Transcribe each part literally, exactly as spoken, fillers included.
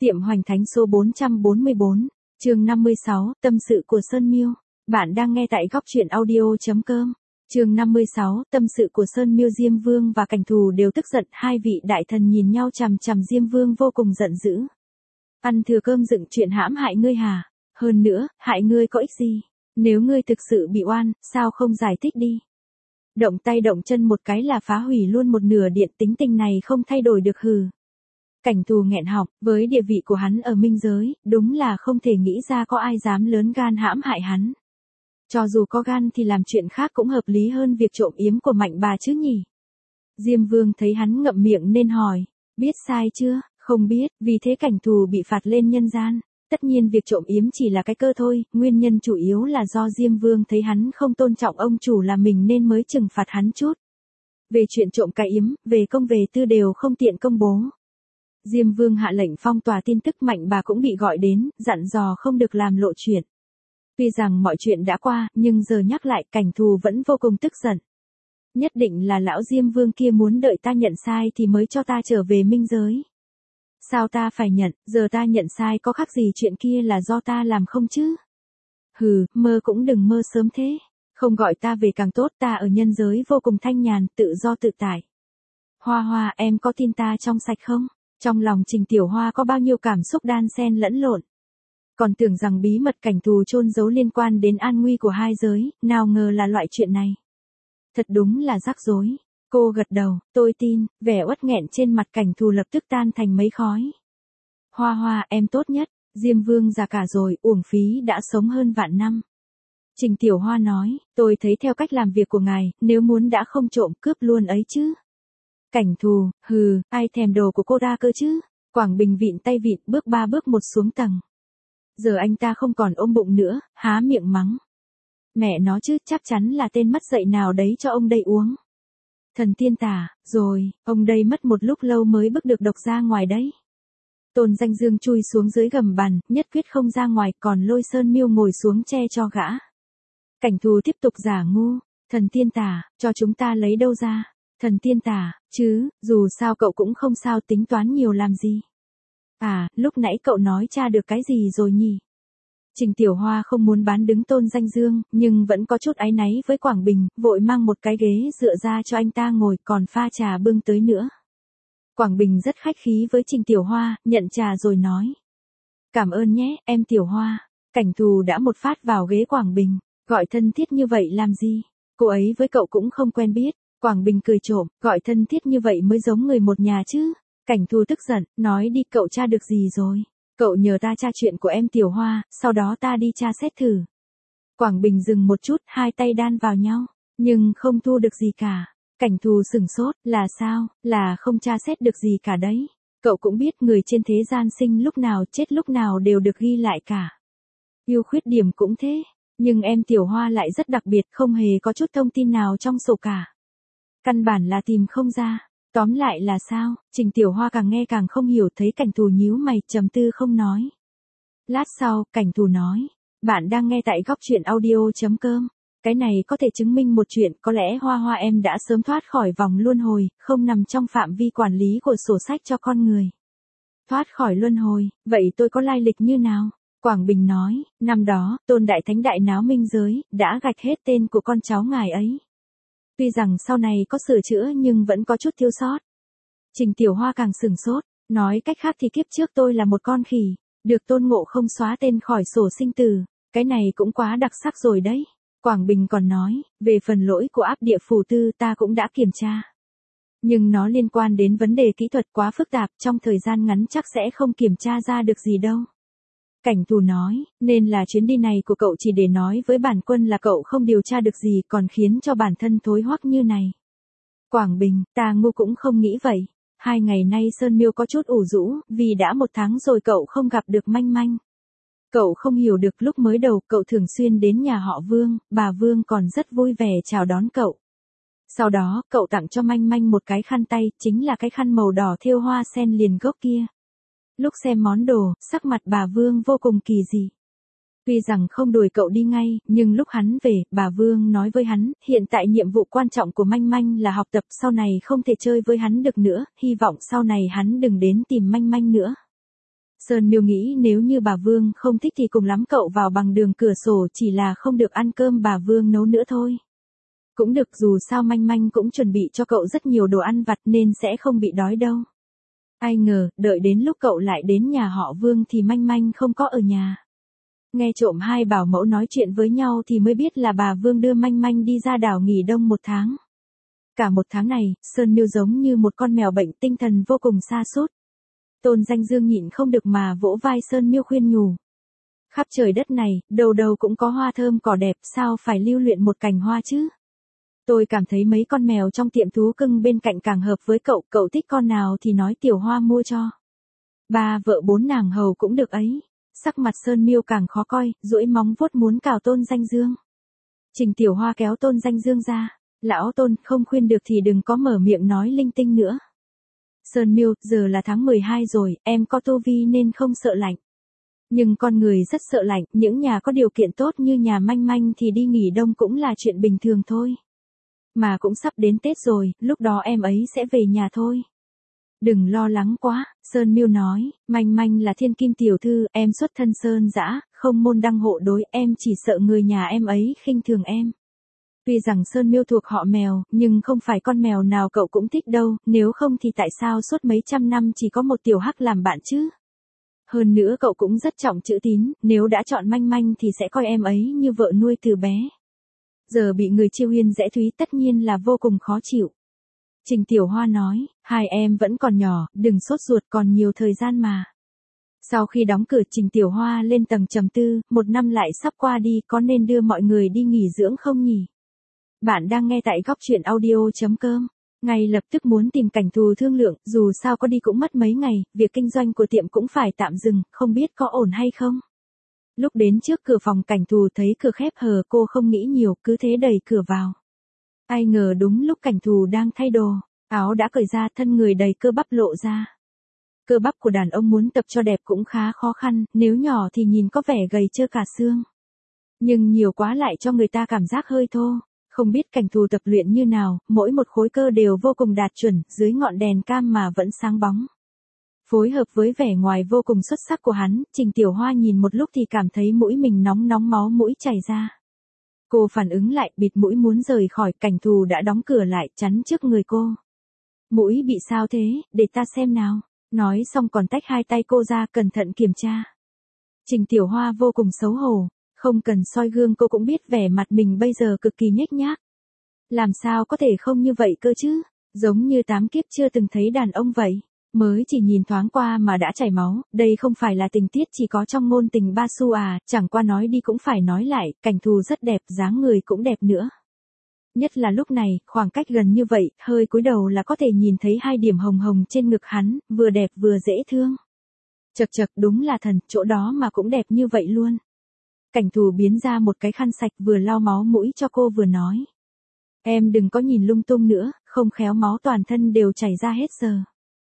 Tiệm Hoành Thánh số bốn trăm bốn mươi bốn, chương năm mươi sáu, tâm sự của Sơn Miêu. Bạn đang nghe tại góc truyện audio.com. Chương năm mươi sáu, tâm sự của Sơn Miêu. Diêm Vương và Cảnh Thù đều tức giận, hai vị đại thần nhìn nhau chằm chằm. Diêm Vương vô cùng giận dữ. Ăn thừa cơm dựng chuyện hãm hại ngươi hả? Hơn nữa, hại ngươi có ích gì? Nếu ngươi thực sự bị oan, sao không giải thích đi? Động tay động chân một cái là phá hủy luôn một nửa điện, tính tình này không thay đổi được hừ. Cảnh Thù nghẹn họng, với địa vị của hắn ở minh giới, đúng là không thể nghĩ ra có ai dám lớn gan hãm hại hắn. Cho dù có gan thì làm chuyện khác cũng hợp lý hơn việc trộm yếm của Mạnh bà chứ nhỉ. Diêm Vương thấy hắn ngậm miệng nên hỏi, biết sai chưa? Không biết, vì thế Cảnh Thù bị phạt lên nhân gian. Tất nhiên việc trộm yếm chỉ là cái cơ thôi, nguyên nhân chủ yếu là do Diêm Vương thấy hắn không tôn trọng ông chủ là mình nên mới trừng phạt hắn chút. Về chuyện trộm cái yếm, về công về tư đều không tiện công bố. Diêm Vương hạ lệnh phong tỏa tin tức, Mạnh bà cũng bị gọi đến, dặn dò không được làm lộ chuyện. Tuy rằng mọi chuyện đã qua, nhưng giờ nhắc lại Cảnh Thù vẫn vô cùng tức giận. Nhất định là lão Diêm Vương kia muốn đợi ta nhận sai thì mới cho ta trở về minh giới. Sao ta phải nhận, giờ ta nhận sai có khác gì chuyện kia là do ta làm không chứ? Hừ, mơ cũng đừng mơ sớm thế. Không gọi ta về càng tốt, ta ở nhân giới vô cùng thanh nhàn, tự do tự tại. Hoa Hoa, em có tin ta trong sạch không? Trong lòng Trình Tiểu Hoa có bao nhiêu cảm xúc đan xen lẫn lộn. Còn tưởng rằng bí mật Cảnh Thù chôn giấu liên quan đến an nguy của hai giới, nào ngờ là loại chuyện này. Thật đúng là rắc rối. Cô gật đầu, tôi tin, vẻ uất nghẹn trên mặt Cảnh Thù lập tức tan thành mấy khói. Hoa Hoa, em tốt nhất, Diêm Vương già cả rồi, uổng phí đã sống hơn vạn năm. Trình Tiểu Hoa nói, tôi thấy theo cách làm việc của ngài, nếu muốn đã không trộm cướp luôn ấy chứ. Cảnh Thù, hừ, ai thèm đồ của cô ra cơ chứ? Quảng Bình vịn tay vịn, bước ba bước một xuống tầng. Giờ anh ta không còn ôm bụng nữa, há miệng mắng. Mẹ nó chứ, chắc chắn là tên mất dạy nào đấy cho ông đây uống. Thần tiên tả, rồi, ông đây mất một lúc lâu mới bước được độc ra ngoài đấy. Tôn Danh Dương chui xuống dưới gầm bàn, nhất quyết không ra ngoài, còn Lôi Sơn Miêu ngồi xuống che cho gã. Cảnh Thù tiếp tục giả ngu, thần tiên tả, cho chúng ta lấy đâu ra? Thần tiên tả, chứ, dù sao cậu cũng không sao, tính toán nhiều làm gì. À, lúc nãy cậu nói tra được cái gì rồi nhỉ? Trình Tiểu Hoa không muốn bán đứng Tôn Danh Dương, nhưng vẫn có chút áy náy với Quảng Bình, vội mang một cái ghế dựa ra cho anh ta ngồi, còn pha trà bưng tới nữa. Quảng Bình rất khách khí với Trình Tiểu Hoa, nhận trà rồi nói. Cảm ơn nhé, em Tiểu Hoa. Cảnh Thù đã một phát vào ghế Quảng Bình, gọi thân thiết như vậy làm gì? Cô ấy với cậu cũng không quen biết. Quảng Bình cười trộm, gọi thân thiết như vậy mới giống người một nhà chứ. Cảnh Thù tức giận, nói đi, cậu tra được gì rồi? Cậu nhờ ta tra chuyện của em Tiểu Hoa, sau đó ta đi tra xét thử. Quảng Bình dừng một chút, hai tay đan vào nhau, nhưng không thu được gì cả. Cảnh Thù sửng sốt, là sao, là không tra xét được gì cả đấy. Cậu cũng biết người trên thế gian sinh lúc nào chết lúc nào đều được ghi lại cả. Ưu khuyết điểm cũng thế, nhưng em Tiểu Hoa lại rất đặc biệt, không hề có chút thông tin nào trong sổ cả. Căn bản là tìm không ra. Tóm lại là sao? Trình Tiểu Hoa càng nghe càng không hiểu, thấy Cảnh Thù nhíu mày, trầm tư không nói. Lát sau, Cảnh Thù nói, bạn đang nghe tại góc truyện audio.com. Cái này có thể chứng minh một chuyện, có lẽ Hoa Hoa em đã sớm thoát khỏi vòng luân hồi, không nằm trong phạm vi quản lý của sổ sách cho con người. Thoát khỏi luân hồi, vậy tôi có lai lịch như nào? Quảng Bình nói, năm đó, Tôn Đại Thánh đại náo minh giới, đã gạch hết tên của con cháu ngài ấy. Tuy rằng sau này có sửa chữa nhưng vẫn có chút thiếu sót. Trình Tiểu Hoa càng sửng sốt, nói cách khác thì kiếp trước tôi là một con khỉ, được Tôn Ngộ không xóa tên khỏi sổ sinh tử, cái này cũng quá đặc sắc rồi đấy. Quảng Bình còn nói, về phần lỗi của áp địa phù tư ta cũng đã kiểm tra. Nhưng nó liên quan đến vấn đề kỹ thuật quá phức tạp, trong thời gian ngắn chắc sẽ không kiểm tra ra được gì đâu. Cảnh Thù nói, nên là chuyến đi này của cậu chỉ để nói với bản quân là cậu không điều tra được gì, còn khiến cho bản thân thối hoắc như này. Quảng Bình, ta ngu cũng không nghĩ vậy. Hai ngày nay Sơn Miêu có chút ủ rũ, vì đã một tháng rồi cậu không gặp được Manh Manh. Cậu không hiểu được, lúc mới đầu cậu thường xuyên đến nhà họ Vương, bà Vương còn rất vui vẻ chào đón cậu. Sau đó, cậu tặng cho Manh Manh một cái khăn tay, chính là cái khăn màu đỏ thêu hoa sen liền gốc kia. Lúc xem món đồ, sắc mặt bà Vương vô cùng kỳ dị. Tuy rằng không đuổi cậu đi ngay, nhưng lúc hắn về, bà Vương nói với hắn, hiện tại nhiệm vụ quan trọng của Manh Manh là học tập, sau này không thể chơi với hắn được nữa, hy vọng sau này hắn đừng đến tìm Manh Manh nữa. Sơn Miêu nghĩ nếu như bà Vương không thích thì cùng lắm cậu vào bằng đường cửa sổ, chỉ là không được ăn cơm bà Vương nấu nữa thôi. Cũng được, dù sao Manh Manh cũng chuẩn bị cho cậu rất nhiều đồ ăn vặt nên sẽ không bị đói đâu. Ai ngờ, đợi đến lúc cậu lại đến nhà họ Vương thì Manh Manh không có ở nhà. Nghe trộm hai bảo mẫu nói chuyện với nhau thì mới biết là bà Vương đưa Manh Manh đi ra đảo nghỉ đông một tháng. Cả một tháng này, Sơn Miêu giống như một con mèo bệnh tinh thần vô cùng sa sút. Tôn Danh Dương nhịn không được mà vỗ vai Sơn Miêu khuyên nhủ. Khắp trời đất này, đầu đầu cũng có hoa thơm cỏ đẹp, sao phải lưu luyện một cành hoa chứ? Tôi cảm thấy mấy con mèo trong tiệm thú cưng bên cạnh càng hợp với cậu, cậu thích con nào thì nói Tiểu Hoa mua cho. Ba vợ bốn nàng hầu cũng được ấy. Sắc mặt Sơn Miêu càng khó coi, duỗi móng vuốt muốn cào Tôn Danh Dương. Trình Tiểu Hoa kéo Tôn Danh Dương ra. Lão Tôn, không khuyên được thì đừng có mở miệng nói linh tinh nữa. Sơn Miêu, giờ là tháng mười hai rồi, em có tu vi nên không sợ lạnh. Nhưng con người rất sợ lạnh, những nhà có điều kiện tốt như nhà Manh Manh thì đi nghỉ đông cũng là chuyện bình thường thôi. Mà cũng sắp đến Tết rồi, lúc đó em ấy sẽ về nhà thôi. Đừng lo lắng quá, Sơn Miêu nói, Manh Manh là thiên kim tiểu thư, em xuất thân Sơn dã, không môn đăng hộ đối, em chỉ sợ người nhà em ấy khinh thường em. Tuy rằng Sơn Miêu thuộc họ mèo, nhưng không phải con mèo nào cậu cũng thích đâu, nếu không thì tại sao suốt mấy trăm năm chỉ có một tiểu hắc làm bạn chứ? Hơn nữa cậu cũng rất trọng chữ tín, nếu đã chọn Manh Manh thì sẽ coi em ấy như vợ nuôi từ bé. Giờ bị người chiêu hiên rẽ thúy tất nhiên là vô cùng khó chịu. Trình Tiểu Hoa nói, hai em vẫn còn nhỏ, đừng sốt ruột, còn nhiều thời gian mà. Sau khi đóng cửa Trình Tiểu Hoa lên tầng trầm tư, một năm lại sắp qua đi, có nên đưa mọi người đi nghỉ dưỡng không nhỉ? Bạn đang nghe tại góc truyện audio.com. Ngay lập tức muốn tìm Cảnh Thù thương lượng, dù sao có đi cũng mất mấy ngày, việc kinh doanh của tiệm cũng phải tạm dừng, không biết có ổn hay không. Lúc đến trước cửa phòng Cảnh Thù thấy cửa khép hờ, cô không nghĩ nhiều, cứ thế đẩy cửa vào. Ai ngờ đúng lúc Cảnh Thù đang thay đồ, áo đã cởi ra, thân người đầy cơ bắp lộ ra. Cơ bắp của đàn ông muốn tập cho đẹp cũng khá khó khăn, nếu nhỏ thì nhìn có vẻ gầy trơ cả xương. Nhưng nhiều quá lại cho người ta cảm giác hơi thô. Không biết Cảnh Thù tập luyện như nào, mỗi một khối cơ đều vô cùng đạt chuẩn, dưới ngọn đèn cam mà vẫn sáng bóng. Phối hợp với vẻ ngoài vô cùng xuất sắc của hắn, Trình Tiểu Hoa nhìn một lúc thì cảm thấy mũi mình nóng nóng, máu mũi chảy ra. Cô phản ứng lại, bịt mũi muốn rời khỏi, Cảnh Thù đã đóng cửa lại, chắn trước người cô. Mũi bị sao thế, để ta xem nào. Nói xong còn tách hai tay cô ra, cẩn thận kiểm tra. Trình Tiểu Hoa vô cùng xấu hổ. Không cần soi gương cô cũng biết vẻ mặt mình bây giờ cực kỳ nhếch nhác. Làm sao có thể không như vậy cơ chứ? Giống như tám kiếp chưa từng thấy đàn ông vậy. Mới chỉ nhìn thoáng qua mà đã chảy máu, đây không phải là tình tiết chỉ có trong ngôn tình ba xu à, chẳng qua nói đi cũng phải nói lại, Cảnh Thù rất đẹp, dáng người cũng đẹp nữa. Nhất là lúc này, khoảng cách gần như vậy, hơi cúi đầu là có thể nhìn thấy hai điểm hồng hồng trên ngực hắn, vừa đẹp vừa dễ thương. Chật chật, đúng là thần, chỗ đó mà cũng đẹp như vậy luôn. Cảnh Thù biến ra một cái khăn sạch vừa lau máu mũi cho cô vừa nói. Em đừng có nhìn lung tung nữa, không khéo máu toàn thân đều chảy ra hết giờ.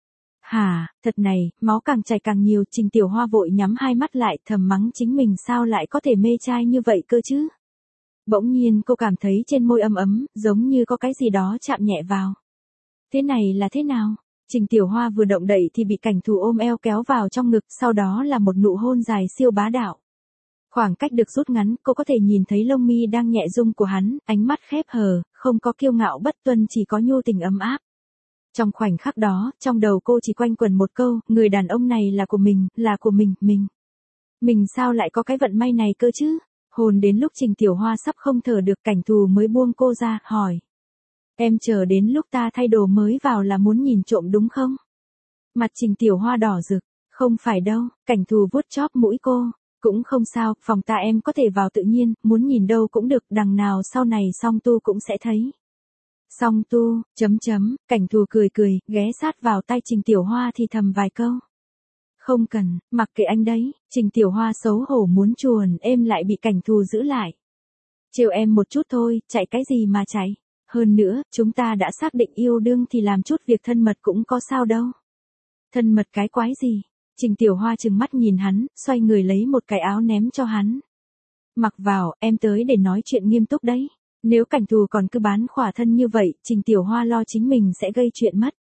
Hả, thật này, máu càng chảy càng nhiều, Trình Tiểu Hoa vội nhắm hai mắt lại, thầm mắng chính mình sao lại có thể mê trai như vậy cơ chứ. Bỗng nhiên cô cảm thấy trên môi ấm ấm, giống như có cái gì đó chạm nhẹ vào. Thế này là thế nào? Trình Tiểu Hoa vừa động đậy thì bị Cảnh Thù ôm eo kéo vào trong ngực, sau đó là một nụ hôn dài siêu bá đạo. Khoảng cách được rút ngắn, cô có thể nhìn thấy lông mi đang nhẹ rung của hắn, ánh mắt khép hờ, không có kiêu ngạo bất tuân, chỉ có nhu tình ấm áp. Trong khoảnh khắc đó, trong đầu cô chỉ quanh quẩn một câu, người đàn ông này là của mình, là của mình, mình. Mình sao lại có cái vận may này cơ chứ? Hồn đến lúc Trình Tiểu Hoa sắp không thở được, Cảnh Thù mới buông cô ra, hỏi. Em chờ đến lúc ta thay đồ mới vào là muốn nhìn trộm đúng không? Mặt Trình Tiểu Hoa đỏ rực, không phải đâu, Cảnh Thù vuốt chóp mũi cô. Cũng không sao, phòng ta em có thể vào tự nhiên, muốn nhìn đâu cũng được, đằng nào sau này song tu cũng sẽ thấy. Song tu, chấm chấm, Cảnh Thù cười cười, ghé sát vào tay Trình Tiểu Hoa thì thầm vài câu. Không cần, mặc kệ anh đấy, Trình Tiểu Hoa xấu hổ muốn chuồn êm lại bị Cảnh Thù giữ lại. Trêu em một chút thôi, chạy cái gì mà chạy. Hơn nữa, chúng ta đã xác định yêu đương thì làm chút việc thân mật cũng có sao đâu. Thân mật cái quái gì? Trình Tiểu Hoa trừng mắt nhìn hắn, xoay người lấy một cái áo ném cho hắn. Mặc vào, em tới để nói chuyện nghiêm túc đấy. Nếu Cảnh Thù còn cứ bán khỏa thân như vậy, Trình Tiểu Hoa lo chính mình sẽ gây chuyện mất.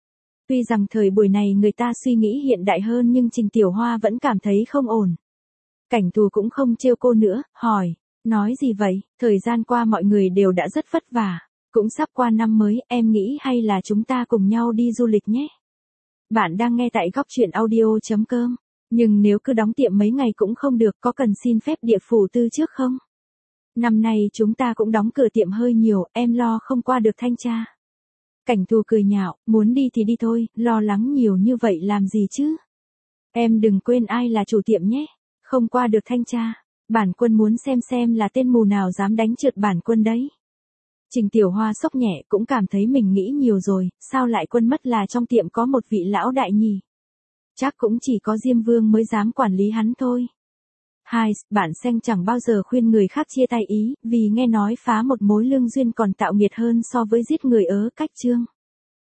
Tuy rằng thời buổi này người ta suy nghĩ hiện đại hơn nhưng Trình Tiểu Hoa vẫn cảm thấy không ổn. Cảnh Thù cũng không trêu cô nữa, hỏi, nói gì vậy, thời gian qua mọi người đều đã rất vất vả, cũng sắp qua năm mới, em nghĩ hay là chúng ta cùng nhau đi du lịch nhé. Bạn đang nghe tại góc truyện audio.com, nhưng nếu cứ đóng tiệm mấy ngày cũng không được, có cần xin phép địa phủ tư trước không? Năm nay chúng ta cũng đóng cửa tiệm hơi nhiều, em lo không qua được thanh tra. Cảnh Thù cười nhạo, muốn đi thì đi thôi, lo lắng nhiều như vậy làm gì chứ? Em đừng quên ai là chủ tiệm nhé, không qua được thanh tra. Bản Quân muốn xem xem là tên mù nào dám đánh trượt Bản Quân đấy. Trình Tiểu Hoa sốc nhẹ cũng cảm thấy mình nghĩ nhiều rồi, sao lại quên mất là trong tiệm có một vị lão đại nhỉ? Chắc cũng chỉ có Diêm Vương mới dám quản lý hắn thôi. Hai, bạn Xanh chẳng bao giờ khuyên người khác chia tay ý, vì nghe nói phá một mối lương duyên còn tạo nghiệt hơn so với giết người ớ cách chương.